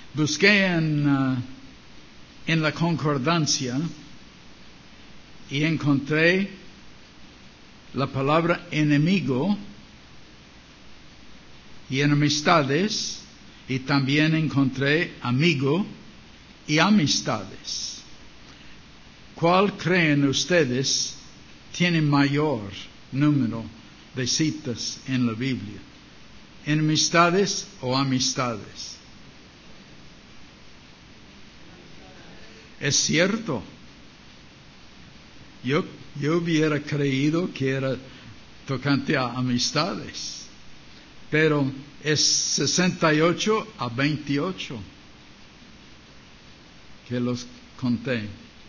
Busqué en la concordancia y encontré la palabra enemigo y enemistades, y también encontré amigo y amistades. ¿Cuál creen ustedes tiene mayor número de citas en la Biblia? ¿Enemistades o amistades? Es cierto. Yo hubiera creído que era tocante a amistades, pero es 68-28 que los conté.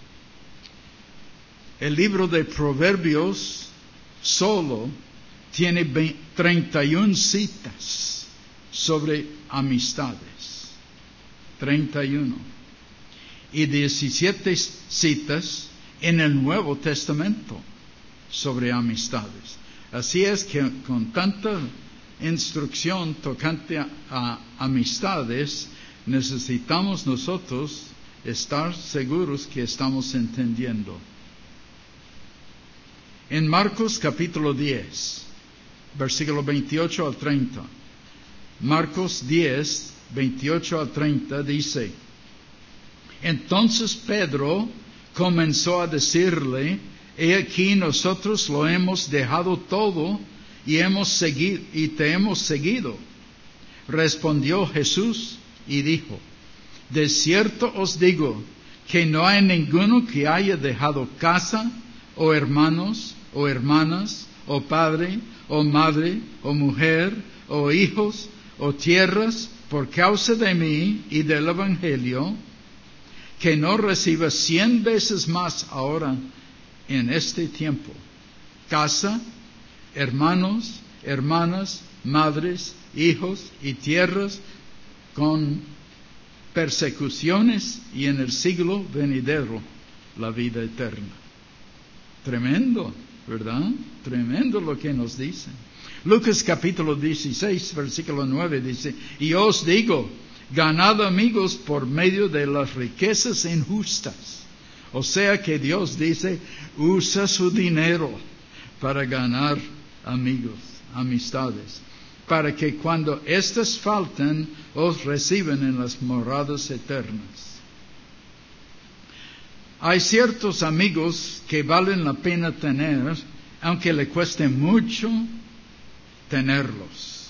El libro de Proverbios solo tiene 31 citas sobre amistades. 31. Y 17 citas en el Nuevo Testamento sobre amistades. Así es que con tanta instrucción tocante a amistades, necesitamos nosotros estar seguros que estamos entendiendo. En Marcos capítulo 10, versículo 28 al 30. Marcos 10, 28 al 30 dice: Entonces Pedro comenzó a decirle: He aquí, nosotros lo hemos dejado todo y te hemos seguido. Respondió Jesús y dijo: De cierto os digo que no hay ninguno que haya dejado casa, o hermanos, o hermanas, o padre, o madre, o mujer, o hijos, o tierras, por causa de mí y del Evangelio, que no reciba 100 veces más ahora en este tiempo: casa, hermanos, hermanas, madres, hijos y tierras, con persecuciones, y en el siglo venidero la vida eterna. Tremendo, ¿verdad? Tremendo lo que nos dice. Lucas capítulo 16, versículo 9 dice: Y os digo, ganad amigos por medio de las riquezas injustas. O sea que Dios dice, usa su dinero para ganar amigos, amistades, para que cuando éstas falten, os reciban en las moradas eternas. Hay ciertos amigos que valen la pena tener, aunque le cueste mucho tenerlos.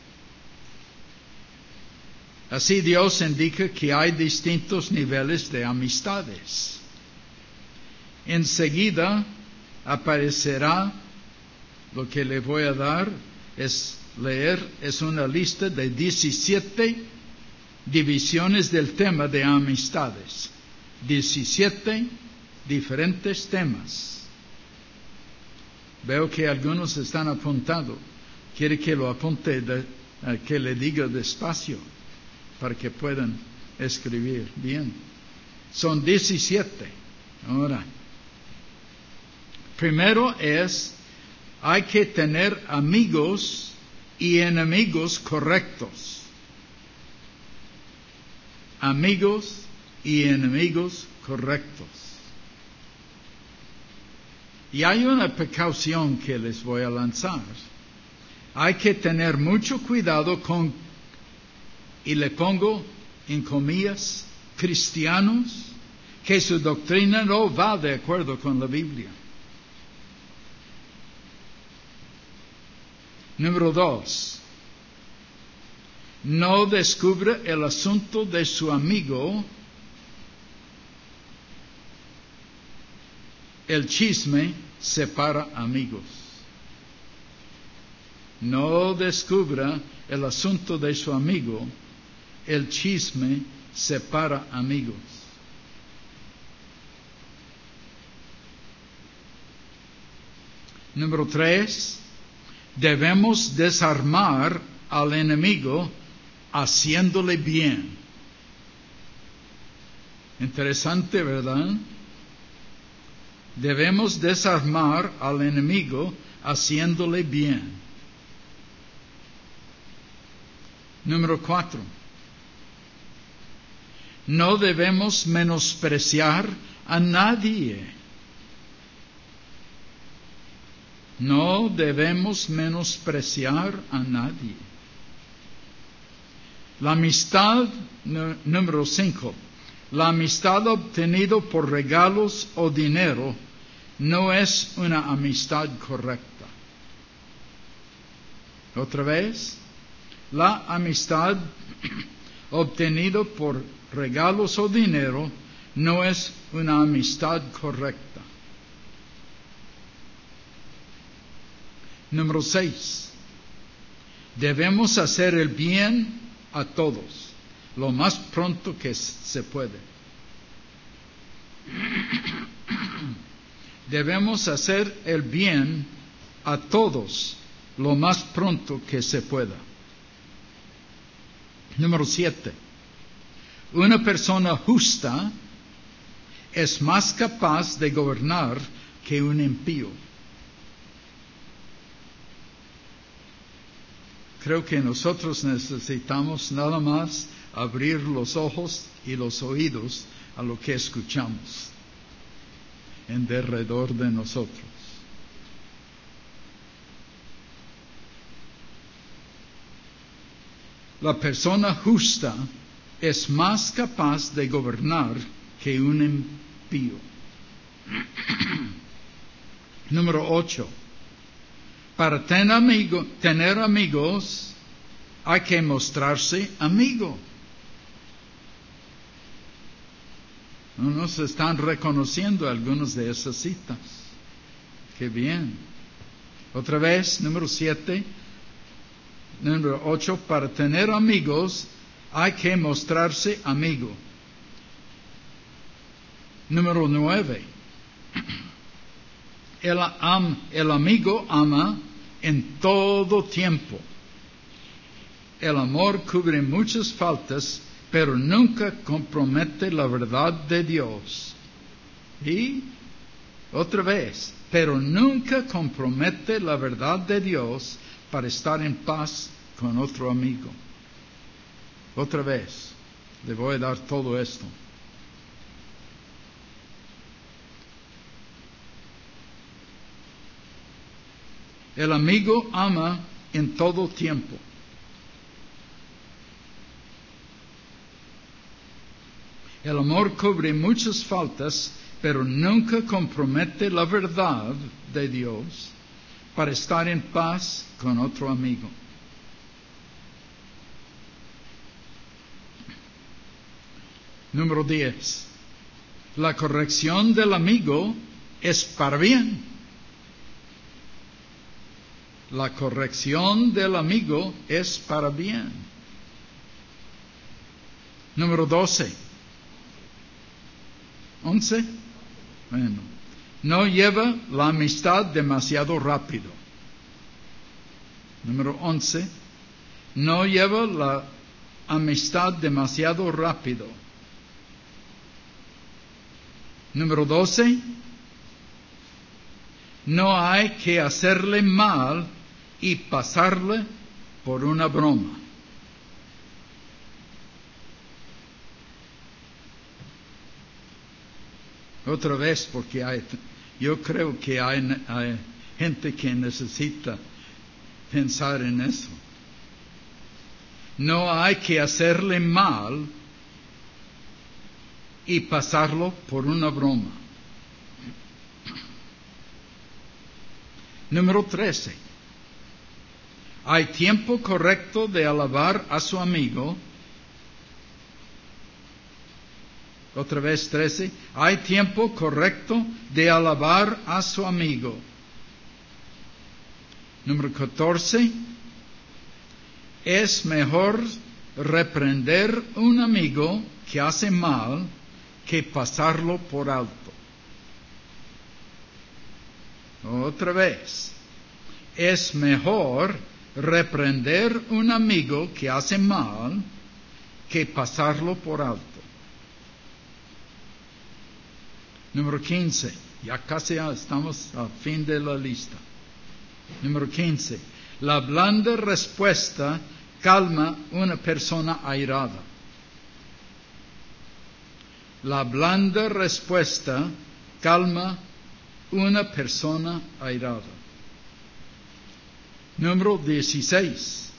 Así Dios indica que hay distintos niveles de amistades. Enseguida aparecerá lo que le voy a dar, es una lista de 17 divisiones del tema de amistades. 17 diferentes temas. Veo que algunos están apuntando. Quiere que lo apunte, que le diga despacio, para que puedan escribir bien. Son 17. Ahora, primero hay que tener amigos y enemigos correctos. Amigos y enemigos correctos. Y hay una precaución que les voy a lanzar. Hay que tener mucho cuidado con, y le pongo en comillas, cristianos, que su doctrina no va de acuerdo con la Biblia. Número 2. No descubra el asunto de su amigo. El chisme separa amigos. No descubra el asunto de su amigo. El chisme separa amigos. Número 3. Debemos desarmar al enemigo haciéndole bien. Interesante, ¿verdad? Debemos desarmar al enemigo haciéndole bien. Número 4. no debemos menospreciar a nadie. No debemos menospreciar a nadie. La amistad, número 5. La amistad obtenida por regalos o dinero no es una amistad correcta. Otra vez, la amistad obtenida por regalos o dinero no es una amistad correcta. Número 6. Debemos hacer el bien a todos, lo más pronto que se puede. Debemos hacer el bien a todos, lo más pronto que se pueda. Número 7. Una persona justa es más capaz de gobernar que un impío. Creo que nosotros necesitamos nada más abrir los ojos y los oídos a lo que escuchamos en derredor de nosotros. La persona justa es más capaz de gobernar que un impío. Número 8. Para tener amigos hay que mostrarse amigo. No nos están reconociendo algunas de esas citas. Qué bien. Otra vez, número 7. Número 8. Para tener amigos hay que mostrarse amigo. Número 9. El amigo ama en todo tiempo. El amor cubre muchas faltas, pero nunca compromete la verdad de Dios. Y otra vez, pero nunca compromete la verdad de Dios para estar en paz con otro amigo. Otra vez, le voy a dar todo esto. El amigo ama en todo tiempo. El amor cubre muchas faltas, pero nunca compromete la verdad de Dios para estar en paz con otro amigo. Número 10. La corrección del amigo es para bien. La corrección del amigo es para bien. Número 12. 11. Bueno, no lleva la amistad demasiado rápido. Número 11. No lleva la amistad demasiado rápido. Número 12. No hay que hacerle mal y pasarle por una broma. Otra vez, porque yo creo que hay gente que necesita pensar en eso. No hay que hacerle mal y pasarlo por una broma. Número 13. Hay tiempo correcto de alabar a su amigo. Otra vez 13. Hay tiempo correcto de alabar a su amigo. Número 14. Es mejor reprender un amigo que hace mal que pasarlo por alto. Otra vez. Es mejor reprender un amigo que hace mal que pasarlo por alto. Número 15. Ya casi estamos al fin de la lista. Número 15. La blanda respuesta calma una persona airada. La blanda respuesta calma una persona airada. Número 16.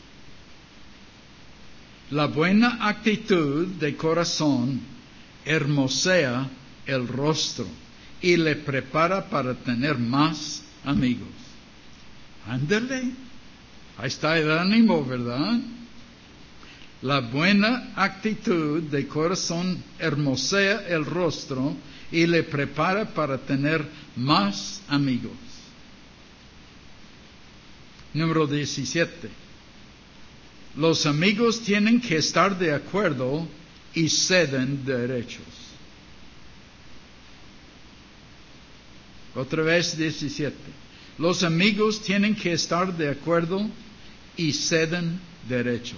La buena actitud de corazón hermosea el rostro y le prepara para tener más amigos. Ándale, ahí está el ánimo, ¿verdad? La buena actitud de corazón hermosea el rostro y le prepara para tener más amigos. Número 17. Los amigos tienen que estar de acuerdo y ceden derechos. Otra vez 17. Los amigos tienen que estar de acuerdo y ceden derechos.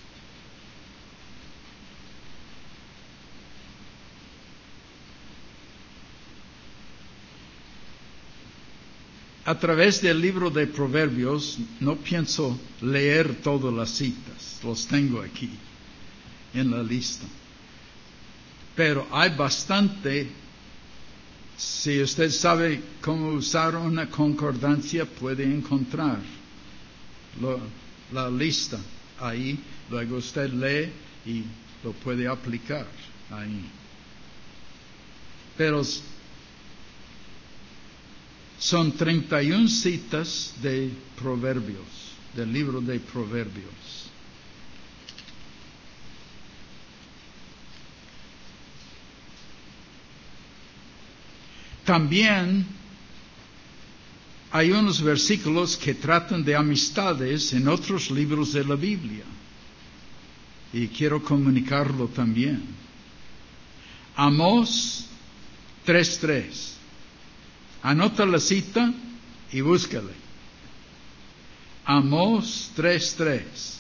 A través del libro de Proverbios, no pienso leer todas las citas, los tengo aquí en la lista. Pero hay bastante, si usted sabe cómo usar una concordancia, puede encontrar la lista ahí, luego usted lee y lo puede aplicar ahí. Pero son 31 citas de Proverbios, del libro de Proverbios. También hay unos versículos que tratan de amistades en otros libros de la Biblia. Y quiero comunicarlo también. Amós 3:3. Anota la cita y búscale. Amós 3:3.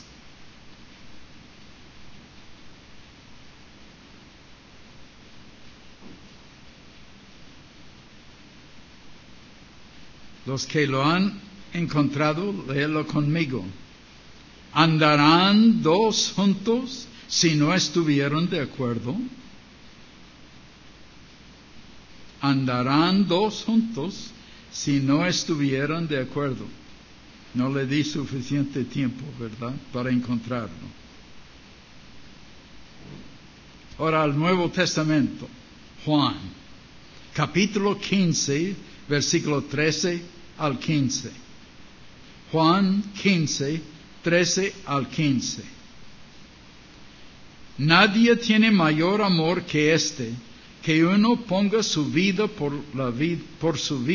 Los que lo han encontrado, léelo conmigo. ¿Andarán dos juntos si no estuvieron de acuerdo? Andarán dos juntos si no estuvieran de acuerdo. No le di suficiente tiempo, ¿verdad?, para encontrarlo. Ahora al Nuevo Testamento, Juan, capítulo 15, versículo 13 al 15. Juan 15, 13 al 15. Nadie tiene mayor amor que este, que uno ponga su vida por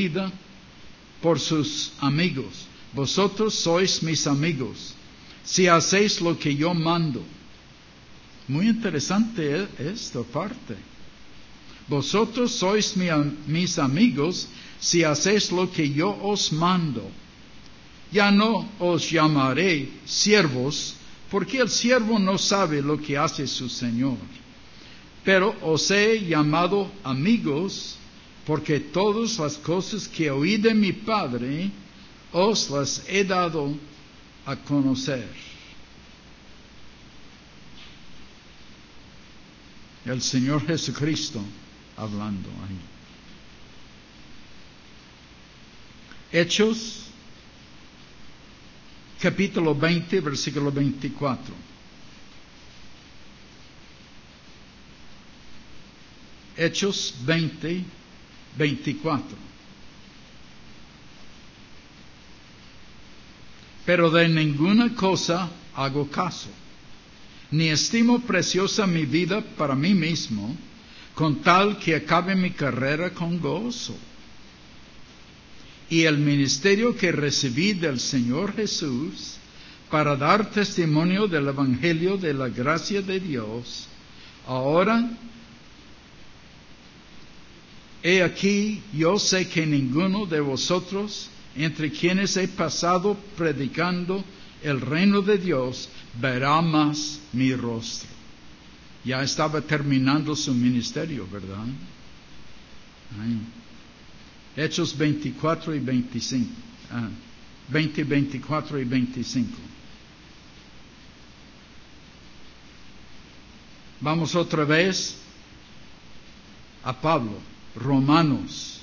sus amigos. Vosotros sois mis amigos, si hacéis lo que yo mando. Muy interesante esta parte. Vosotros sois mis amigos, si hacéis lo que yo os mando. Ya no os llamaré siervos, porque el siervo no sabe lo que hace su Señor. Pero os he llamado amigos, porque todas las cosas que oí de mi Padre, os las he dado a conocer. El Señor Jesucristo hablando ahí. Hechos, capítulo 20, versículo 24. Hechos 20, 24. Pero de ninguna cosa hago caso, ni estimo preciosa mi vida para mí mismo, con tal que acabe mi carrera con gozo, y el ministerio que recibí del Señor Jesús, para dar testimonio del Evangelio de la gracia de Dios. Ahora, he aquí, yo sé que ninguno de vosotros, entre quienes he pasado predicando el reino de Dios, verá más mi rostro. Ya estaba terminando su ministerio, ¿verdad? Ay. Hechos 24 y 25. 20, 24 y 25. Vamos otra vez a Pablo. Romanos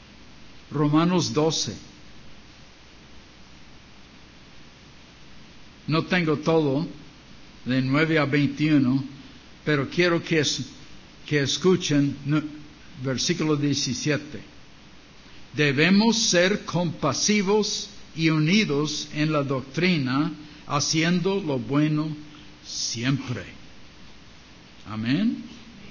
12. No tengo todo, de 9 a 21, pero quiero que escuchen versículo 17. Debemos ser compasivos y unidos en la doctrina, haciendo lo bueno siempre. Amén.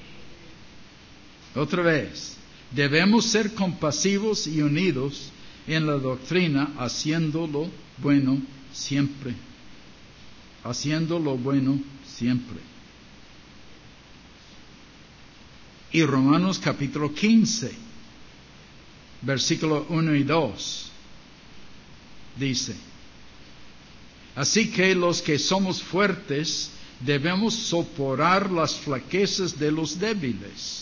Otra vez. Debemos ser compasivos y unidos en la doctrina, haciendo lo bueno siempre. Haciendo lo bueno siempre. Y Romanos capítulo 15, versículo 1 y 2, dice: así que los que somos fuertes debemos soportar las flaquezas de los débiles.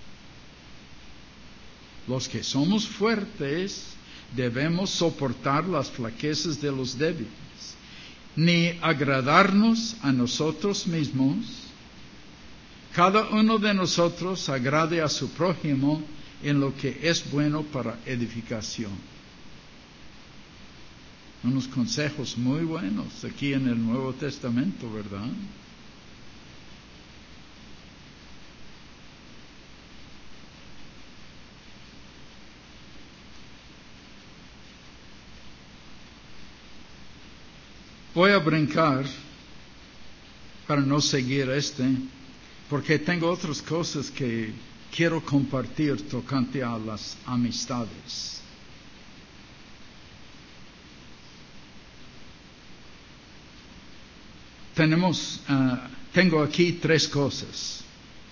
Los que somos fuertes debemos soportar las flaquezas de los débiles, ni agradarnos a nosotros mismos. Cada uno de nosotros agrade a su prójimo en lo que es bueno para edificación. Unos consejos muy buenos aquí en el Nuevo Testamento, ¿verdad? Voy a brincar para no seguir porque tengo otras cosas que quiero compartir tocante a las amistades. Tengo aquí 3 cosas.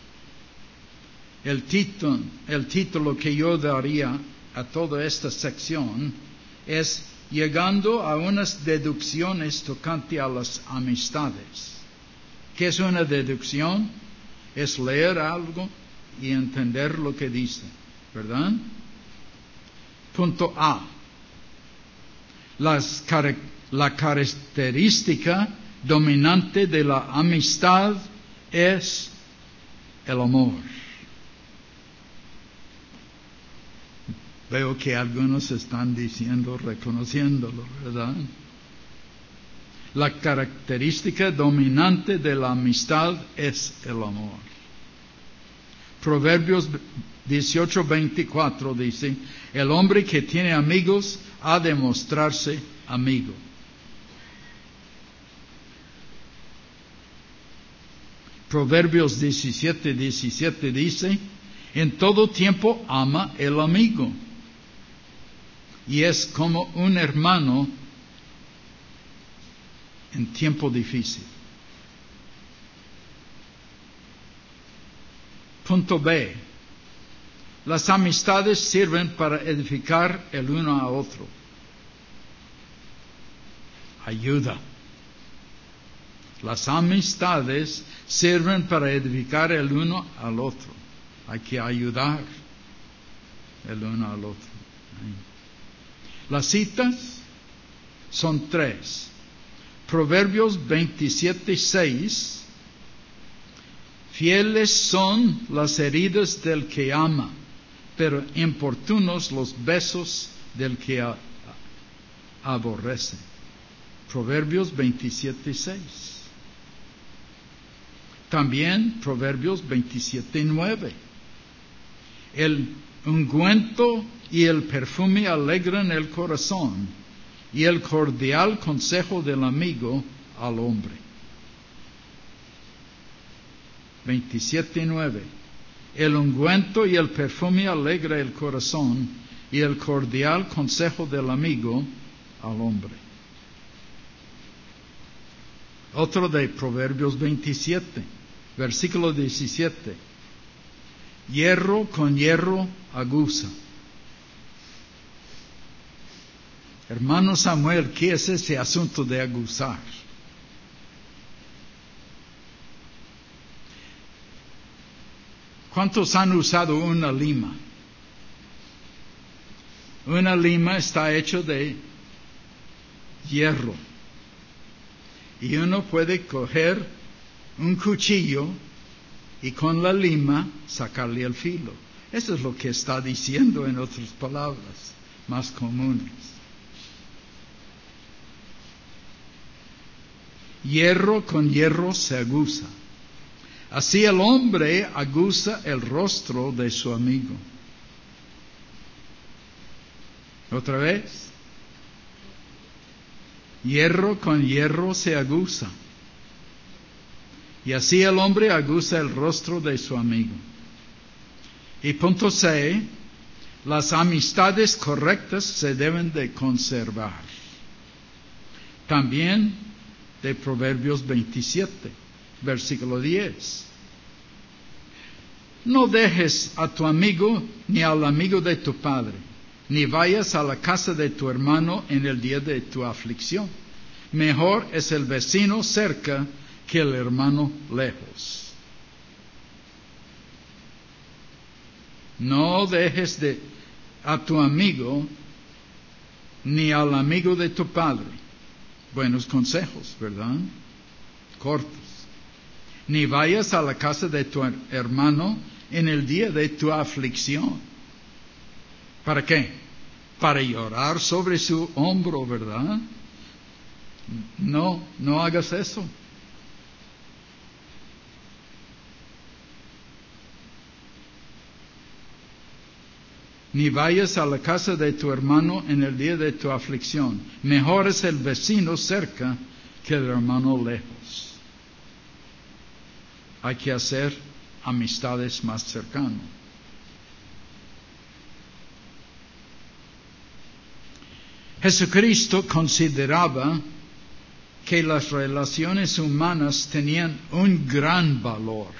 El título que yo daría a toda esta sección es llegando a unas deducciones tocante a las amistades. ¿Qué es una deducción? Es leer algo y entender lo que dice, ¿verdad? Punto A. La característica dominante de la amistad es el amor. Veo que algunos están diciendo, reconociéndolo, ¿verdad? La característica dominante de la amistad es el amor. Proverbios 18:24 dice: el hombre que tiene amigos ha de mostrarse amigo. Proverbios 17:17 dice: en todo tiempo ama el amigo, y es como un hermano en tiempo difícil. Punto B. Las amistades sirven para edificar el uno a otro. Ayuda. Las amistades sirven para edificar el uno al otro. Hay que ayudar el uno al otro. Las citas son 3. Proverbios 27:6. Fieles son las heridas del que ama, pero importunos los besos del que aborrece. Proverbios 27:6. También Proverbios 27:9. El ungüento y el perfume alegran el corazón, y el cordial consejo del amigo al hombre. 27:9. El ungüento y el perfume alegra el corazón, y el cordial consejo del amigo al hombre. Otro de Proverbios 27, versículo 17. Hierro con hierro aguza. Hermano Samuel, ¿qué es ese asunto de aguzar? ¿Cuántos han usado una lima? Una lima está hecha de hierro. Y uno puede coger un cuchillo y con la lima sacarle el filo. Eso es lo que está diciendo en otras palabras más comunes. Hierro con hierro se aguza. Así el hombre aguza el rostro de su amigo. Otra vez. Hierro con hierro se aguza. Y así el hombre aguza el rostro de su amigo. Y punto C, las amistades correctas se deben de conservar. También de Proverbios 27, versículo 10. No dejes a tu amigo ni al amigo de tu padre, ni vayas a la casa de tu hermano en el día de tu aflicción. Mejor es el vecino cerca que el hermano lejos. No dejes a tu amigo ni al amigo de tu padre. Buenos consejos, ¿verdad? Cortos. Ni vayas a la casa de tu hermano en el día de tu aflicción. ¿Para qué? Para llorar sobre su hombro, ¿verdad? No hagas eso. Ni vayas a la casa de tu hermano en el día de tu aflicción. Mejor es el vecino cerca que el hermano lejos. Hay que hacer amistades más cercanas. Jesucristo consideraba que las relaciones humanas tenían un gran valor.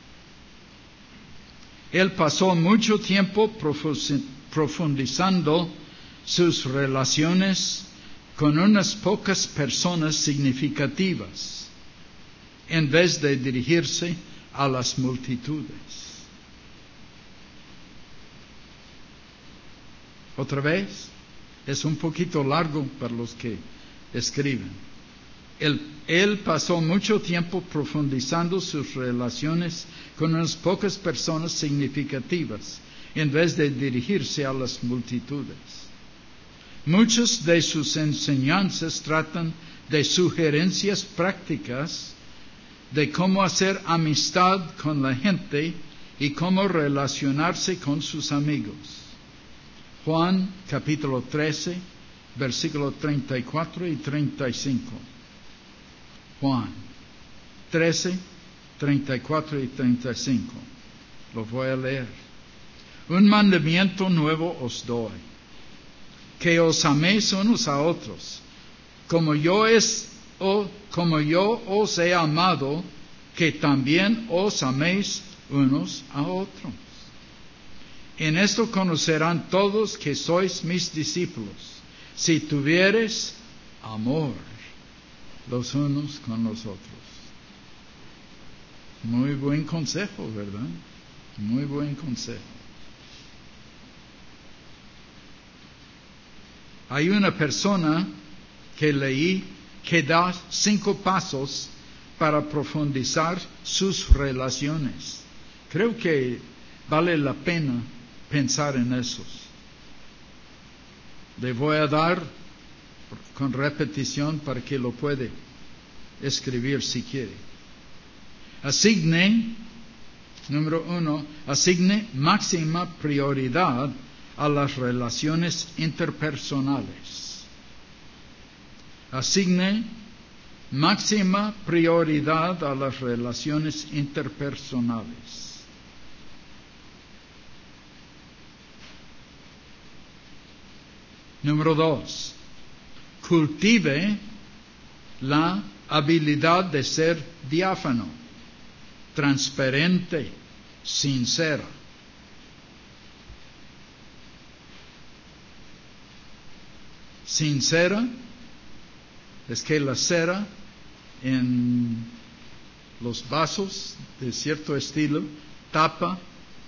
Él pasó mucho tiempo profundizando sus relaciones con unas pocas personas significativas, en vez de dirigirse a las multitudes. Otra vez, es un poquito largo para los que escriben. Él pasó mucho tiempo profundizando sus relaciones con unas pocas personas significativas, en vez de dirigirse a las multitudes. Muchas de sus enseñanzas tratan de sugerencias prácticas de cómo hacer amistad con la gente y cómo relacionarse con sus amigos. Juan capítulo 13, versículos 34 y 35. Juan 13, 34 y 35. Lo voy a leer. Un mandamiento nuevo os doy, que os améis unos a otros, como yo os he amado, que también os améis unos a otros. En esto conocerán todos que sois mis discípulos, si tuviereis amor los unos con los otros. Muy buen consejo, ¿verdad? Muy buen consejo. Hay una persona que leí que da 5 pasos para profundizar sus relaciones. Creo que vale la pena pensar en esos. Le voy a dar con repetición para que lo puede escribir si quiere. Número 1, asigne máxima prioridad a las relaciones interpersonales. Asigne máxima prioridad a las relaciones interpersonales. Número 2, cultive la habilidad de ser diáfano, transparente, sincero. Sincera es que la cera en los vasos de cierto estilo tapa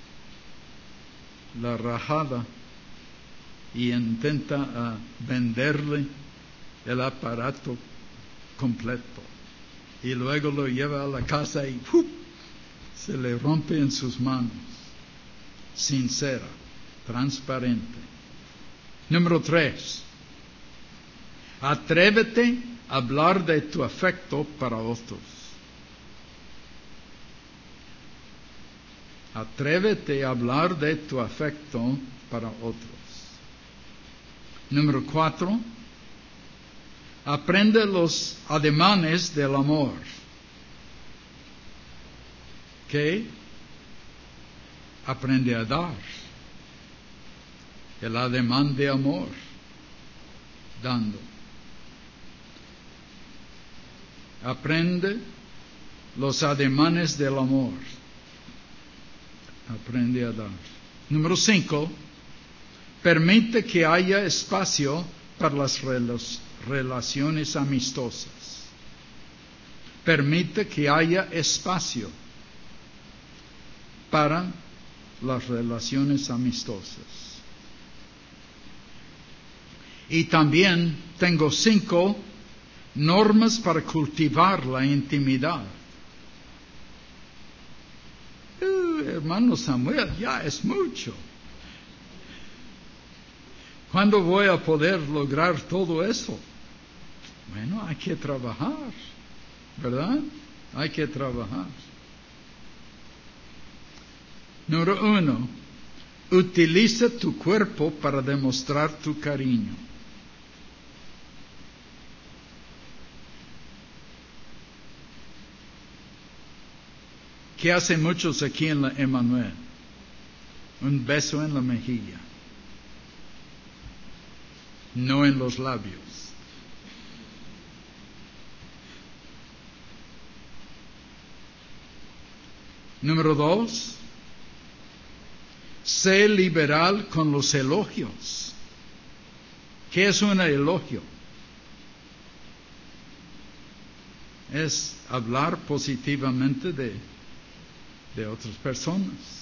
la rajada y intenta venderle el aparato completo, y luego lo lleva a la casa y se le rompe en sus manos. sincera, transparente. Número 3. Atrévete a hablar de tu afecto para otros. Atrévete a hablar de tu afecto para otros. Número 4. Aprende los ademanes del amor. ¿Qué? Aprende a dar. El ademán de amor. Dando. Aprende los ademanes del amor. Aprende a dar. Número 5. Permite que haya espacio para las relaciones amistosas. Permite que haya espacio para las relaciones amistosas. Y también tengo 5 normas para cultivar la intimidad. Hermano Samuel, ya es mucho. ¿Cuándo voy a poder lograr todo eso? Bueno, hay que trabajar, ¿verdad? Hay que trabajar. Número 1. Utiliza tu cuerpo para demostrar tu cariño. ¿Qué hacen muchos aquí en la Emmanuel? Un beso en la mejilla. No en los labios. Número 2. Sé liberal con los elogios. ¿Qué es un elogio? Es hablar positivamente de otras personas.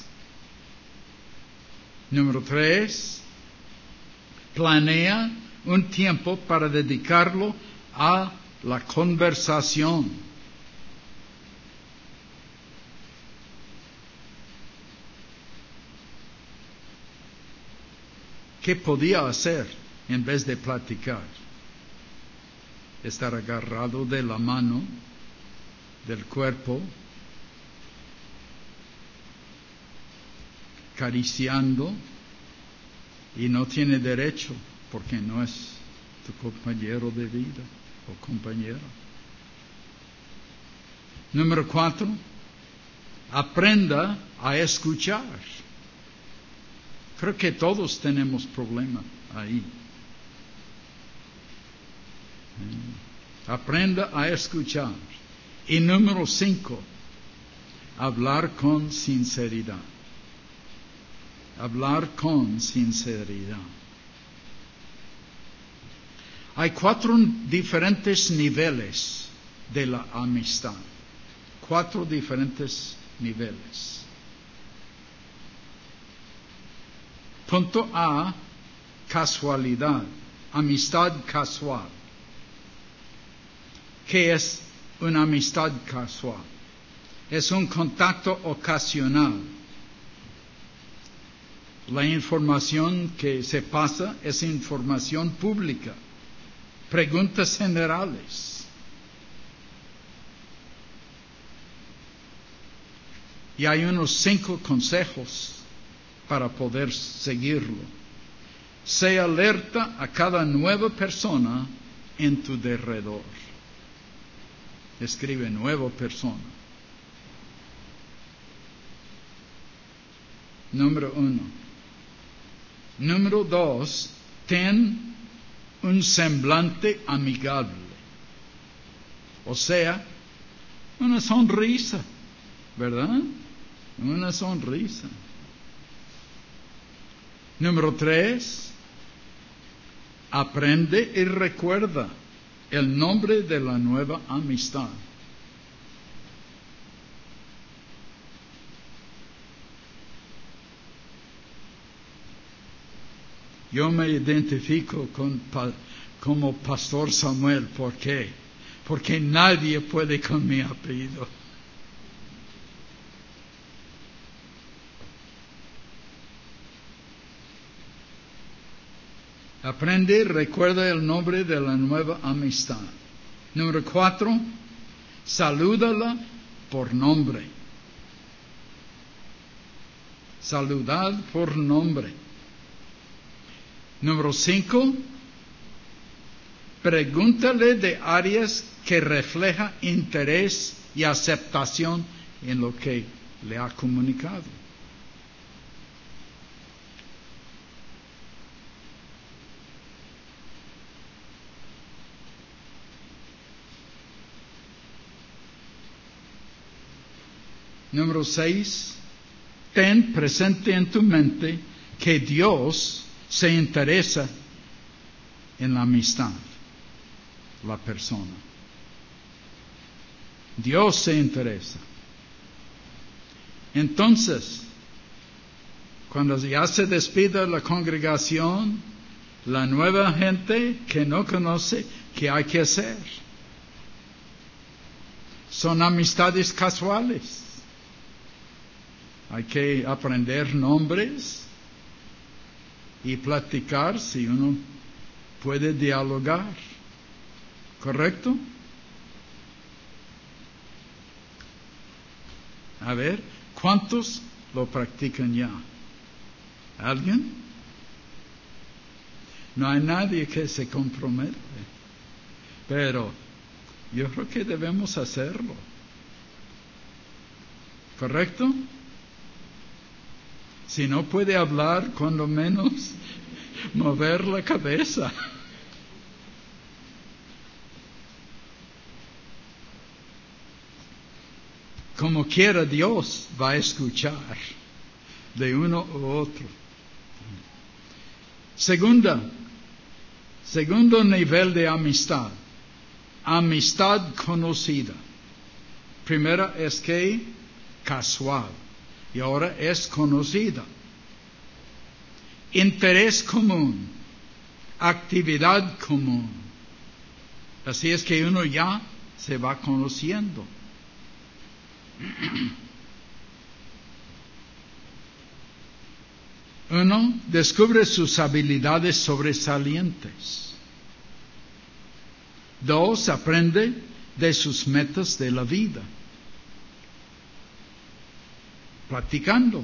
Número 3. Planea un tiempo para dedicarlo a la conversación. ¿Qué podía hacer en vez de platicar? Estar agarrado de la mano, del cuerpo, acariciando, y no tiene derecho porque no es tu compañero de vida o compañera. Número 4. Aprenda a escuchar. Creo que todos tenemos problemas ahí. Aprenda a escuchar. Y número 5. Hablar con sinceridad. Hablar con sinceridad. Hay 4 diferentes niveles de la amistad. 4 diferentes niveles. Punto A, casualidad, amistad casual. ¿Qué es una amistad casual? Es un contacto ocasional. La información que se pasa es información pública. Preguntas generales. Y hay unos 5 consejos para poder seguirlo. Sé alerta a cada nueva persona en tu derredor. Escribe nueva persona. Número 1. Número 2. Ten un semblante amigable. O sea, una sonrisa, ¿verdad? Una sonrisa. Número 3. Aprende y recuerda el nombre de la nueva amistad. Yo me identifico como Pastor Samuel. ¿Por qué? Porque nadie puede con mi apellido. Aprende y recuerda el nombre de la nueva amistad. Número 4, salúdala por nombre. Saludad por nombre. Número 5, pregúntale de áreas que refleja interés y aceptación en lo que le ha comunicado. Número 6, ten presente en tu mente que Dios se interesa en la amistad, la persona. Dios se interesa. Entonces, cuando ya se despida la congregación, la nueva gente que no conoce, ¿qué hay que hacer? Son amistades casuales. Hay que aprender nombres y platicar si uno puede dialogar. ¿Correcto? A ver, ¿cuántos lo practican ya? ¿Alguien? No hay nadie que se compromete. Pero yo creo que debemos hacerlo. ¿Correcto? Si no puede hablar, cuando menos mover la cabeza. Como quiera, Dios va a escuchar de uno u otro. Segundo nivel de amistad. Amistad conocida. Primera es que casual. Y ahora es conocida. Interés común. Actividad común. Así es que uno ya se va conociendo. Uno descubre sus habilidades sobresalientes. 2, aprende de sus metas de la vida. Practicando.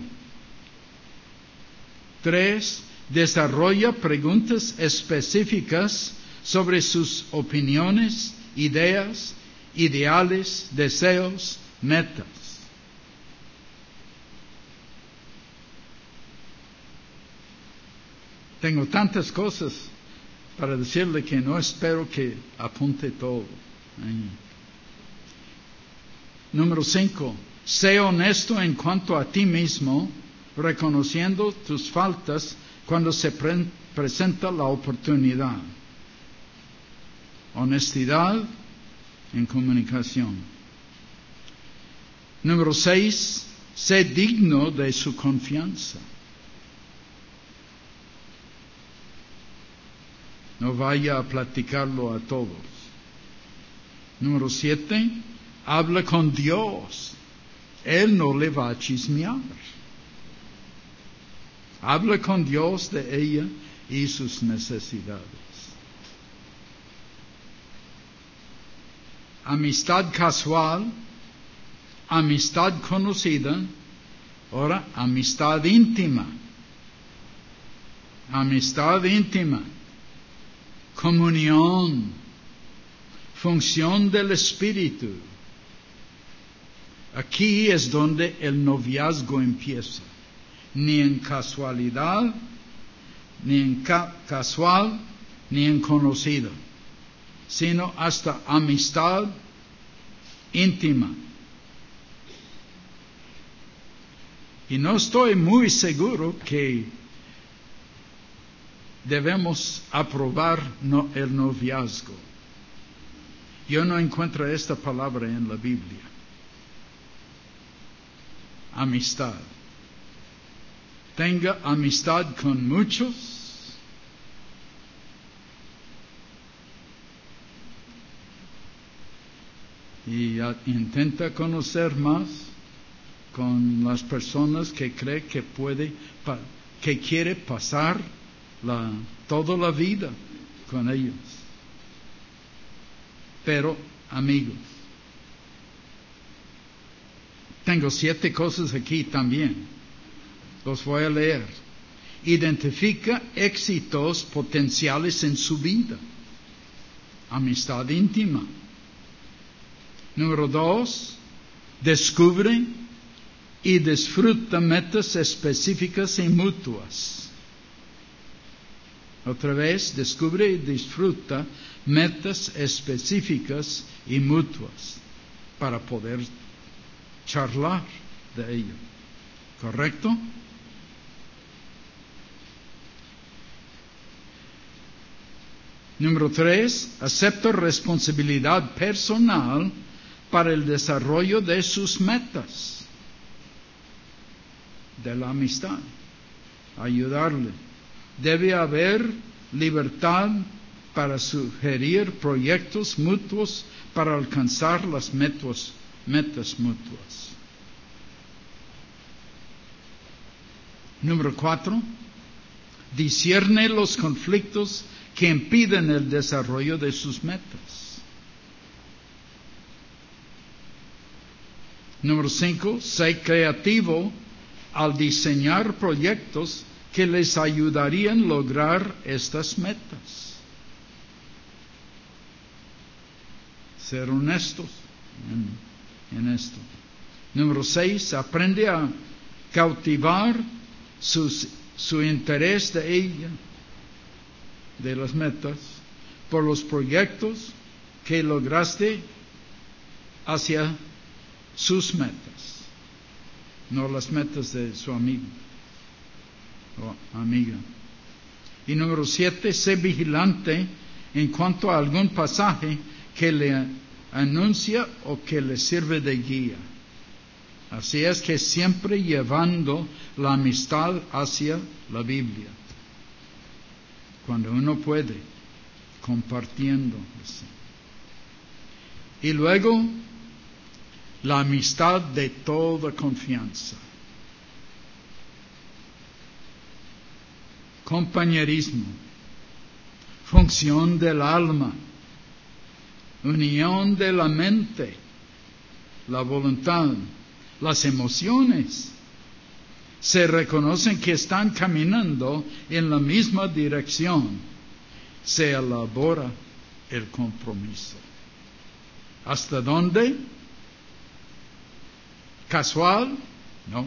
3, desarrolla preguntas específicas sobre sus opiniones, ideas, ideales, deseos, metas. Tengo tantas cosas para decirle que no espero que apunte todo. Número 5. Sé honesto en cuanto a ti mismo, reconociendo tus faltas cuando se presenta la oportunidad. Honestidad en comunicación. Número 6. Sé digno de su confianza. No vaya a platicarlo a todos. Número 7. Habla con Dios. Él no le va a chismear. Habla con Dios de ella y sus necesidades. Amistad casual, amistad conocida, ahora amistad íntima. Amistad íntima. Comunión. Función del Espíritu. Aquí es donde el noviazgo empieza. Ni en casualidad, ni en casual, ni en conocido, sino hasta amistad íntima. Y no estoy muy seguro que debemos aprobar el noviazgo. Yo no encuentro esta palabra en la Biblia. Amistad. Tenga amistad con muchos. Y intenta conocer más con las personas que cree que quiere pasar toda la vida con ellos. Pero, amigos, tengo 7 cosas aquí también. Los voy a leer. Identifica éxitos potenciales en su vida. Amistad íntima. Número 2, descubre y disfruta metas específicas y mutuas. Otra vez, descubre y disfruta metas específicas y mutuas para poder charlar de ello. ¿Correcto? Número 3, acepta responsabilidad personal para el desarrollo de sus metas, de la amistad, ayudarle. Debe haber libertad para sugerir proyectos mutuos para alcanzar las metas mutuas. Número 4, discierne los conflictos que impiden el desarrollo de sus metas. Número 5, sé creativo al diseñar proyectos que les ayudarían a lograr estas metas. Ser honestos en esto. Número 6, aprende a cautivar su interés de ella, de las metas, por los proyectos que lograste hacia sus metas, no las metas de su amigo o amiga. Y número 7, sé vigilante en cuanto a algún pasaje que le anuncia o que le sirve de guía. Así es que siempre llevando la amistad hacia la Biblia. Cuando uno puede, compartiendo eso. Y luego, la amistad de toda confianza. Compañerismo, función del alma, unión de la mente, la voluntad, las emociones. Se reconocen que están caminando en la misma dirección. Se elabora el compromiso. ¿Hasta dónde? ¿Casual? No.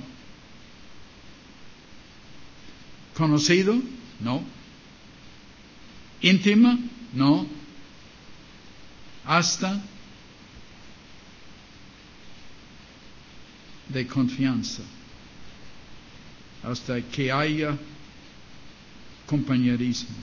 ¿Conocido? No. ¿Íntima? No. Hasta de confianza. Hasta que haya compañerismo.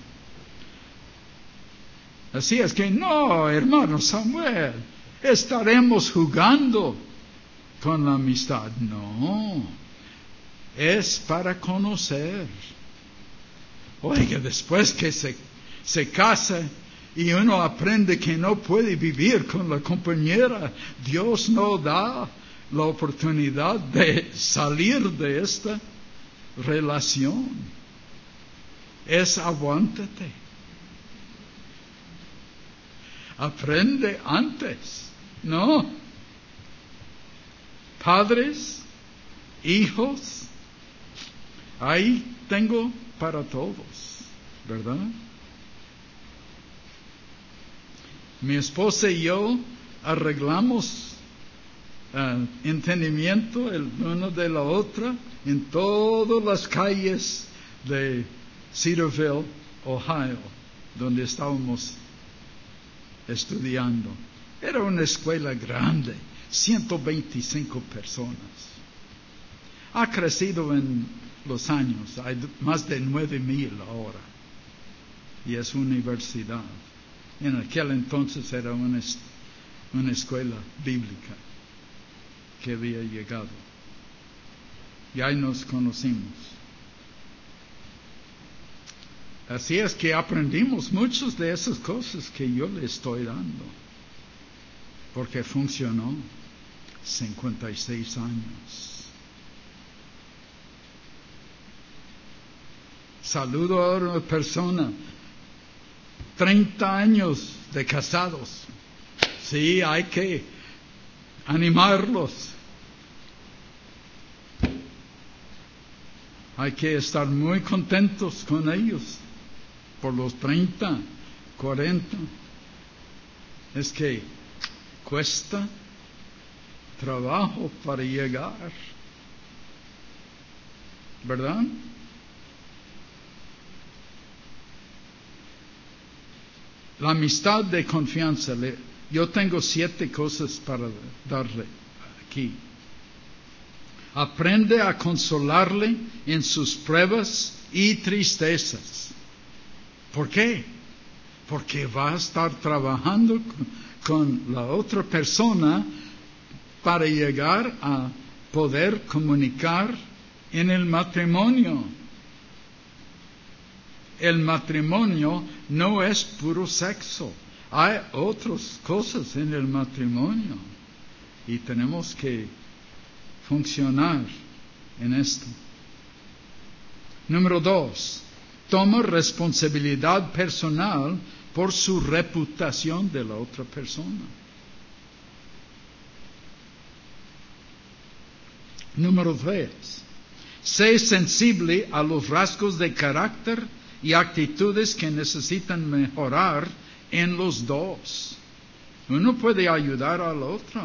Así es que no, hermano Samuel, estaremos jugando con la amistad. No, es para conocer. Oiga, después que se casa y uno aprende que no puede vivir con la compañera, Dios no da la oportunidad de salir de esta relación. Es aguántate. Aprende antes, ¿no? Padres, hijos, ahí tengo para todos, ¿verdad? Mi esposa y yo arreglamos entendimiento el uno de la otra en todas las calles de Cedarville, Ohio, donde estábamos estudiando. Era una escuela grande, 125 personas. Ha crecido en los años, hay más de 9,000 ahora, y es universidad. En aquel entonces era una escuela bíblica que había llegado. Y ahí nos conocimos. Así es que aprendimos muchas de esas cosas que yo le estoy dando. Porque funcionó 56 años. Saludo a una persona 30 años de casados. Sí, hay que animarlos. Hay que estar muy contentos con ellos por los 30, 40. Es que cuesta trabajo para llegar, ¿verdad? La amistad de confianza. Yo tengo 7 cosas para darle aquí. Aprende a consolarle en sus pruebas y tristezas. ¿Por qué? Porque va a estar trabajando con la otra persona para llegar a poder comunicar en el matrimonio. El matrimonio no es puro sexo. Hay otras cosas en el matrimonio y tenemos que funcionar en esto. Número 2. Toma responsabilidad personal por su reputación de la otra persona. Número 3. Sé sensible a los rasgos de carácter y actitudes que necesitan mejorar en los dos. Uno puede ayudar al otro.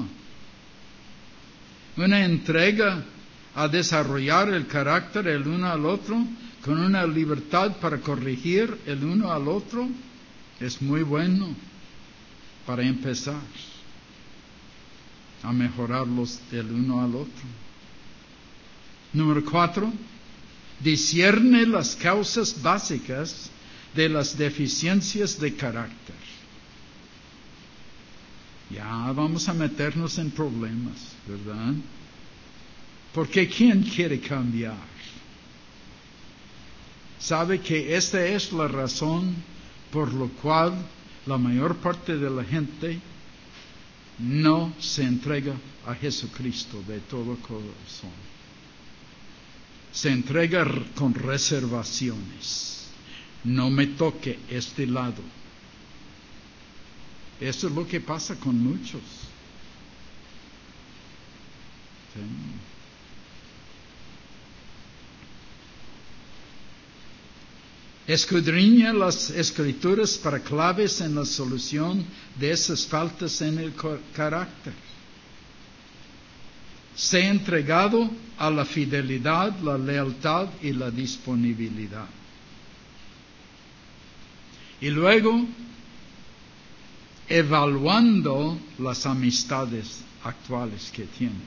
Una entrega a desarrollar el carácter el uno al otro, con una libertad para corregir el uno al otro, es muy bueno para empezar a mejorarlos del uno al otro. Número 4. Discierne las causas básicas de las deficiencias de carácter. Ya vamos a meternos en problemas, ¿verdad? Porque ¿quién quiere cambiar? Sabe que esta es la razón por la cual la mayor parte de la gente no se entrega a Jesucristo de todo corazón. Se entrega con reservaciones. No me toque este lado. Eso es lo que pasa con muchos. ¿Sí? Escudriña las Escrituras para claves en la solución de esas faltas en el carácter. Sé entregado a la fidelidad, la lealtad y la disponibilidad. Y luego, evaluando las amistades actuales que tiene.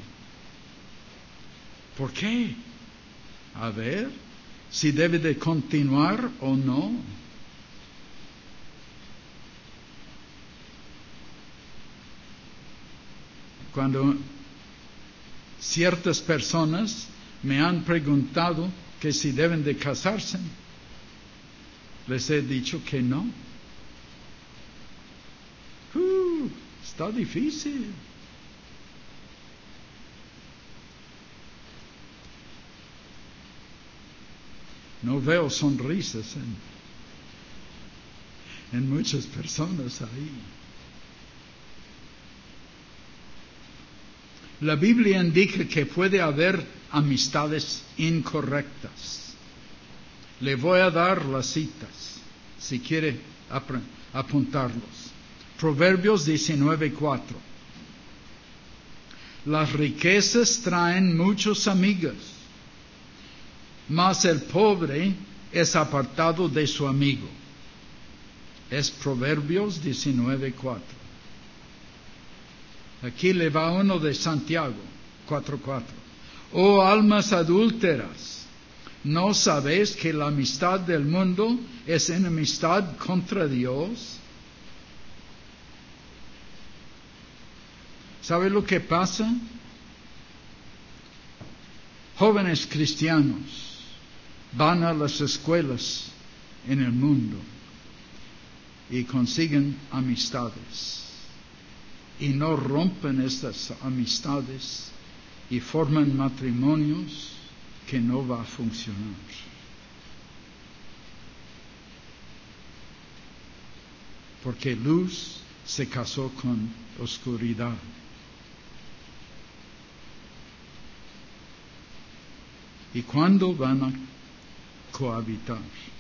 ¿Por qué? A ver si debe de continuar o no. Cuando ciertas personas me han preguntado que si deben de casarse, les he dicho que no. Está difícil. No veo sonrisas en muchas personas ahí. La Biblia indica que puede haber amistades incorrectas. Le voy a dar las citas, si quiere apuntarlos. Proverbios 19:4. Las riquezas traen muchos amigos, mas el pobre es apartado de su amigo. Es Proverbios 19:4. Aquí le va uno de Santiago 4:4. Oh almas adúlteras, ¿no sabéis que la amistad del mundo es enemistad contra Dios? ¿Sabe lo que pasa? Jóvenes cristianos van a las escuelas en el mundo y consiguen amistades. Y no rompen estas amistades y forman matrimonios que no va a funcionar. porque luz se casó con oscuridad. ¿Y cuándo van a cohabitar?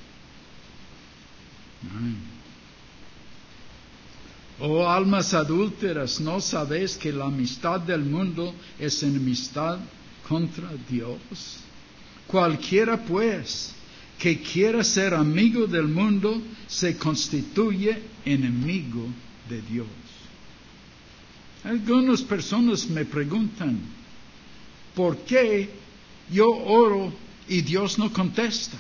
Oh almas adúlteras, ¿no sabéis que la amistad del mundo es enemistad contra Dios? Cualquiera pues que quiera ser amigo del mundo se constituye enemigo de Dios. Algunas personas me preguntan, ¿por qué yo oro y Dios no contesta?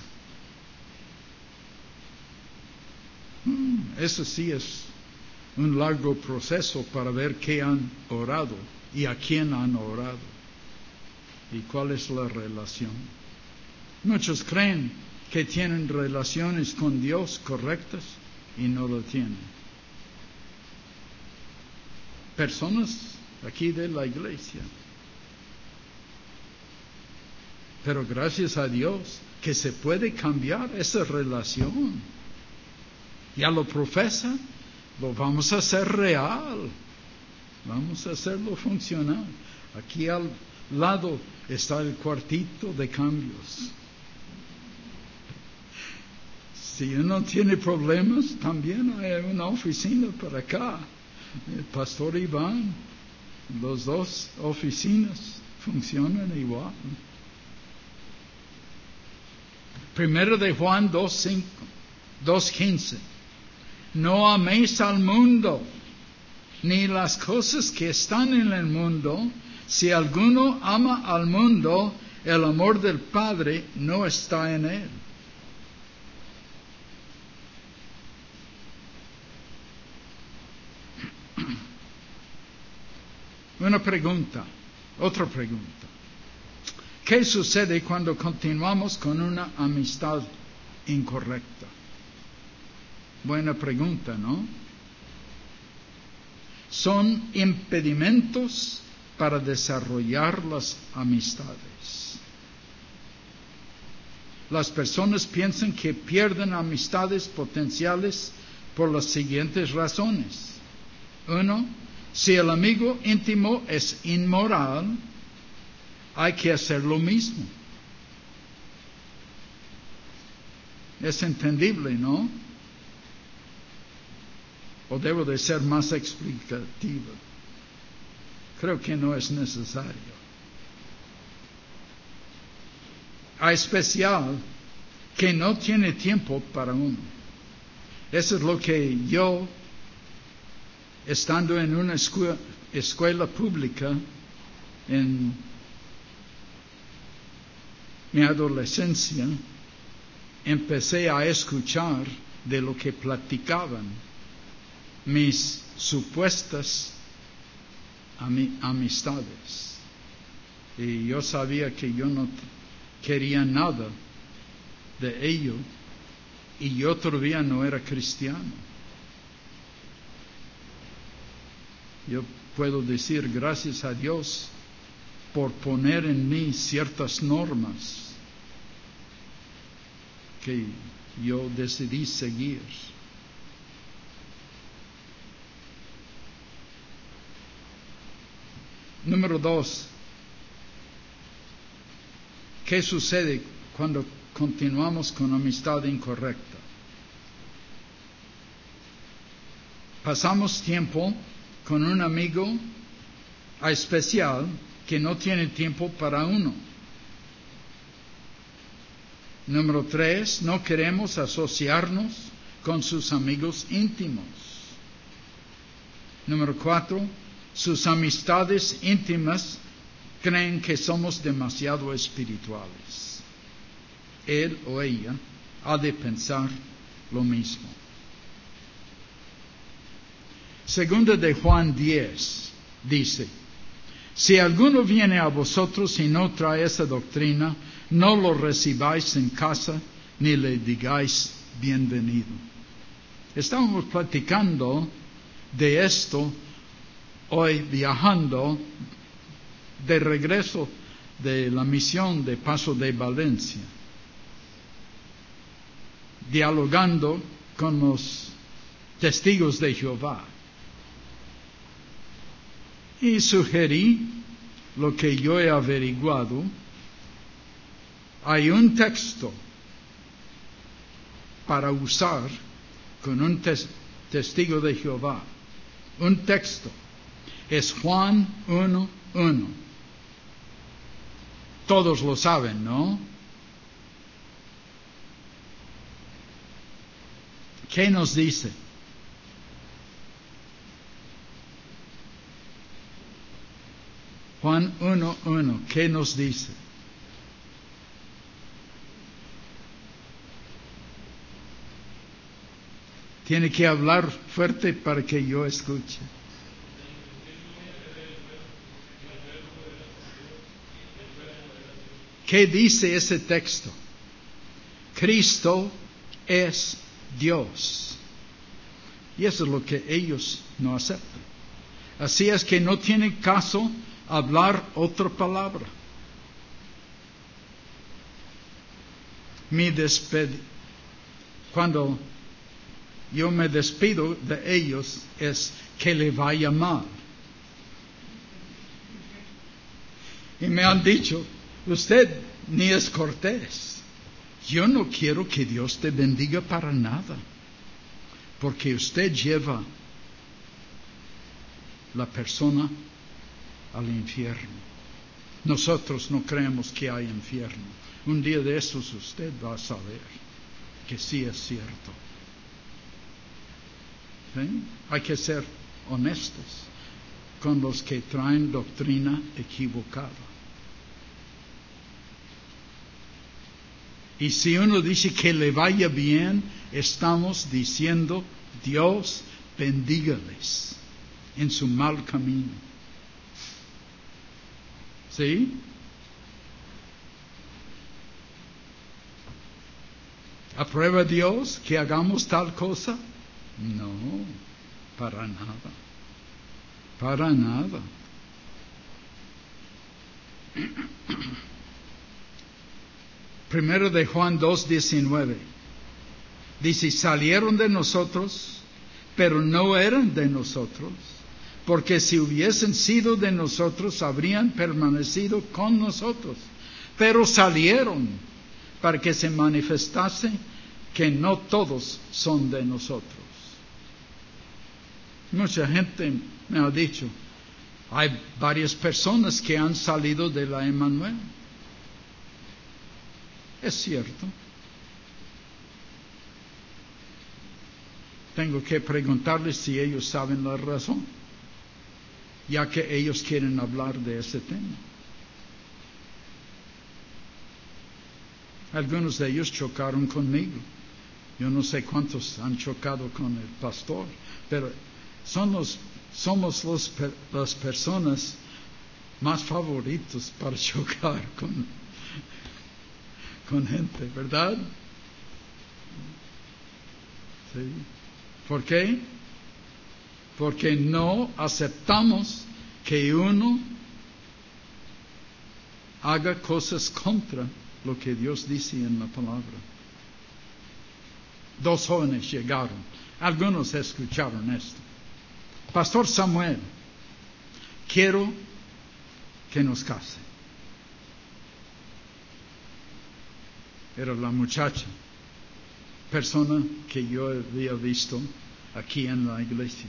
Eso sí es un largo proceso para ver qué han orado y a quién han orado y cuál es la relación. Muchos creen que tienen relaciones con Dios correctas y no lo tienen. Personas aquí de la iglesia. Pero gracias a Dios que se puede cambiar esa relación. Ya lo profesa, lo vamos a hacer real. Vamos a hacerlo funcionar. Aquí al lado está el cuartito de cambios. Si uno tiene problemas, también hay una oficina para acá. El pastor Iván, las dos oficinas funcionan igual. 1 de Juan 2:15. No améis al mundo, ni las cosas que están en el mundo. Si alguno ama al mundo, el amor del Padre no está en él. Otra pregunta. ¿Qué sucede cuando continuamos con una amistad incorrecta? Buena pregunta, ¿no? Son impedimentos para desarrollar las amistades. Las personas piensan que pierden amistades potenciales por las siguientes razones. 1. Si el amigo íntimo es inmoral, hay que hacer lo mismo. Es entendible, ¿no? ¿O debo de ser más explicativo? Creo que no es necesario. A especial que no tiene tiempo para uno. Eso es lo que yo, estando en una escuela pública en mi adolescencia, empecé a escuchar de lo que platicaban mis supuestas amistades. Y yo sabía que yo no quería nada de ello, y yo todavía no era cristiano. Yo puedo decir gracias a Dios por poner en mí ciertas normas que yo decidí seguir. Número 2. ¿Qué sucede cuando continuamos con amistad incorrecta? Pasamos tiempo con un amigo especial que no tiene tiempo para uno. Número 3, no queremos asociarnos con sus amigos íntimos. Número 4, sus amistades íntimas creen que somos demasiado espirituales. Él o ella ha de pensar lo mismo. Segunda de Juan 10 dice: si alguno viene a vosotros y no trae esa doctrina, no lo recibáis en casa ni le digáis bienvenido. Estábamos platicando de esto hoy viajando de regreso de la misión de Paso de Valencia, dialogando con los testigos de Jehová. Y sugerí lo que yo he averiguado. Hay un texto para usar con un testigo de Jehová. Un texto. Es Juan 1:1. Todos lo saben, ¿no? ¿Qué nos dice? Juan 1:1, ¿qué nos dice? Tiene que hablar fuerte para que yo escuche. ¿Qué dice ese texto? Cristo es Dios. Y eso es lo que ellos no aceptan. Así es que no tiene caso hablar otra palabra. Cuando yo me despido de ellos es que le vaya mal. Y me han dicho, usted ni es cortés. Yo no quiero que Dios te bendiga para nada, porque usted lleva la persona al infierno. Nosotros no creemos que hay infierno. Un día de esos usted va a saber que sí es cierto. ¿Sí? Hay que ser honestos con los que traen doctrina equivocada. Y si uno dice que le vaya bien, estamos diciendo, Dios bendígales en su mal camino. ¿Sí? ¿Aprueba Dios que hagamos tal cosa? No, para nada. Para nada. Primero de Juan 2:19. Dice, salieron de nosotros, pero no eran de nosotros, porque si hubiesen sido de nosotros, habrían permanecido con nosotros. Pero salieron para que se manifestase que no todos son de nosotros. Mucha gente me ha dicho, hay varias personas que han salido de la Emmanuel. Es cierto. Tengo que preguntarles si ellos saben la razón, ya que ellos quieren hablar de ese tema. Algunos de ellos chocaron conmigo. Yo no sé cuántos han chocado con el pastor, pero somos las personas más favoritos para chocar con gente, ¿verdad? Sí. ¿Por qué? Porque no aceptamos que uno haga cosas contra lo que Dios dice en la palabra. 2 jóvenes llegaron. Algunos escucharon esto. Pastor Samuel, quiero que nos case. Era la muchacha, persona que yo había visto aquí en la iglesia.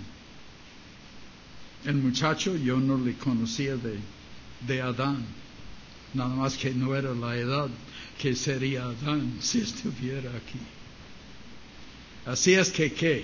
El muchacho yo no le conocía de Adán, nada más que no era la edad que sería Adán si estuviera aquí. Así es que, ¿qué?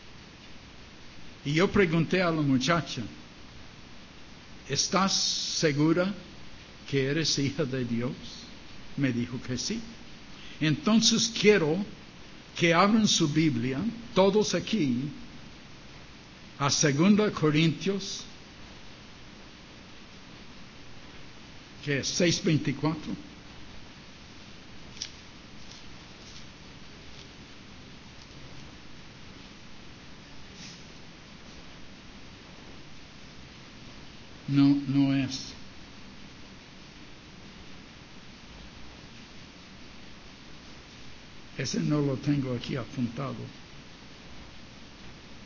Y yo pregunté a la muchacha, ¿estás segura que eres hija de Dios? Me dijo que sí. Entonces quiero que abran su Biblia, todos aquí, a 2 Corintios, que es 6:24. No es. Ese no lo tengo aquí apuntado.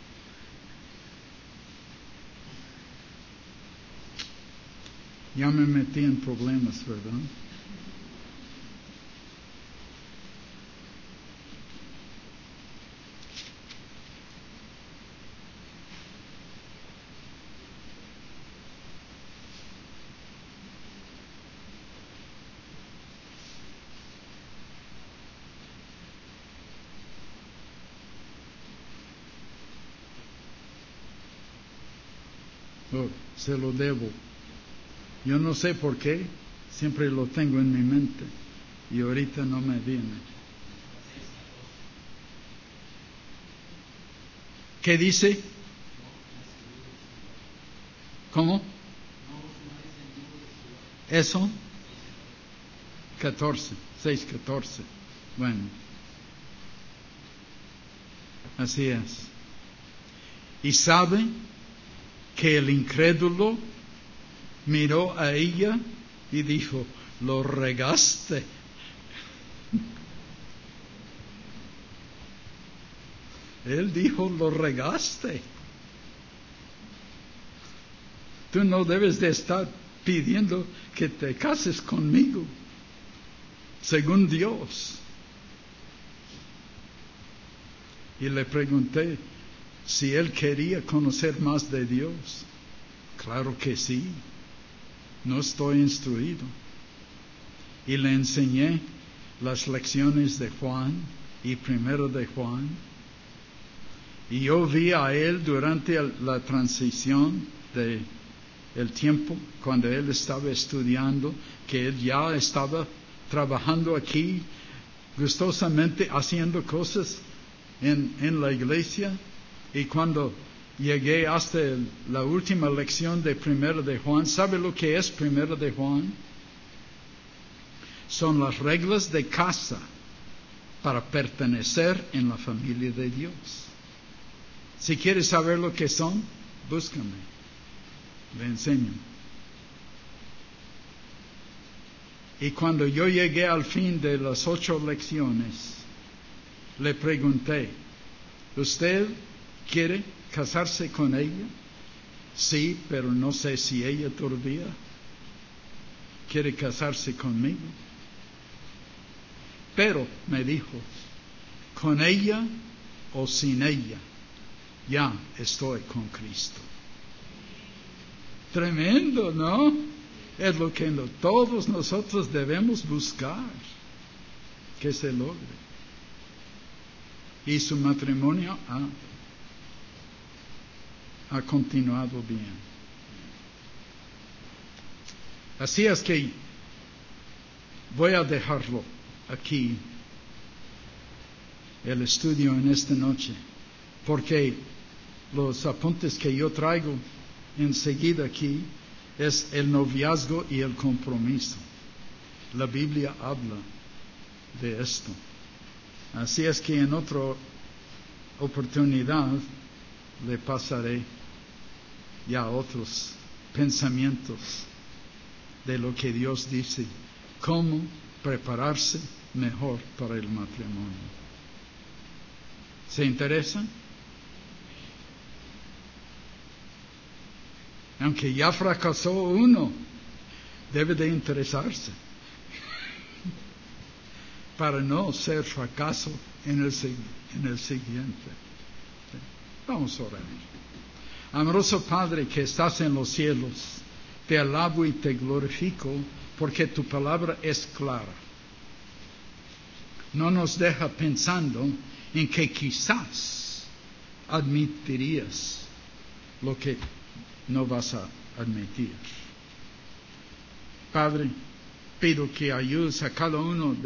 Ya me metí en problemas, ¿verdad? Oh, se lo debo. Yo no sé por qué, siempre lo tengo en mi mente y ahorita no me viene. ¿Qué dice? ¿Cómo? ¿Eso? 14, 6:14. Bueno, así es. Y sabe que el incrédulo miró a ella y dijo, lo regaste. Él dijo, lo regaste. Tú no debes de estar pidiendo que te cases conmigo, según Dios. Y le pregunté si él quería conocer más de Dios. Claro que sí. No estoy instruido. Y le enseñé las lecciones de Juan y primero de Juan. Y yo vi a él durante la transición de el tiempo, cuando él estaba estudiando, que él ya estaba trabajando aquí, gustosamente haciendo cosas en la iglesia. Y cuando llegué hasta la última lección de primero de Juan, ¿sabe lo que es primero de Juan? Son las reglas de casa para pertenecer en la familia de Dios. Si quieres saber lo que son, búscame, le enseño. Y cuando yo llegué al fin de las 8 lecciones, le pregunté, ¿usted quiere casarse con ella? Sí, pero no sé si ella todavía quiere casarse conmigo. Pero, me dijo, con ella o sin ella, ya estoy con Cristo. Tremendo, ¿no? Es lo que todos nosotros debemos buscar, que se logre. Y su matrimonio ha continuado bien. Así es que voy a dejarlo aquí, el estudio en esta noche, porque los apuntes que yo traigo enseguida aquí es el noviazgo y el compromiso. La Biblia habla de esto. Así es que en otra oportunidad le pasaré ya otros pensamientos de lo que Dios dice, cómo prepararse mejor para el matrimonio. ¿Se interesan? Aunque ya fracasó uno, debe de interesarse para no ser fracaso en el siguiente. Vamos a orar. Amoroso Padre que estás en los cielos, te alabo y te glorifico porque tu palabra es clara. No nos deja pensando en que quizás admitirías lo que no vas a admitir. Padre, pido que ayudes a cada uno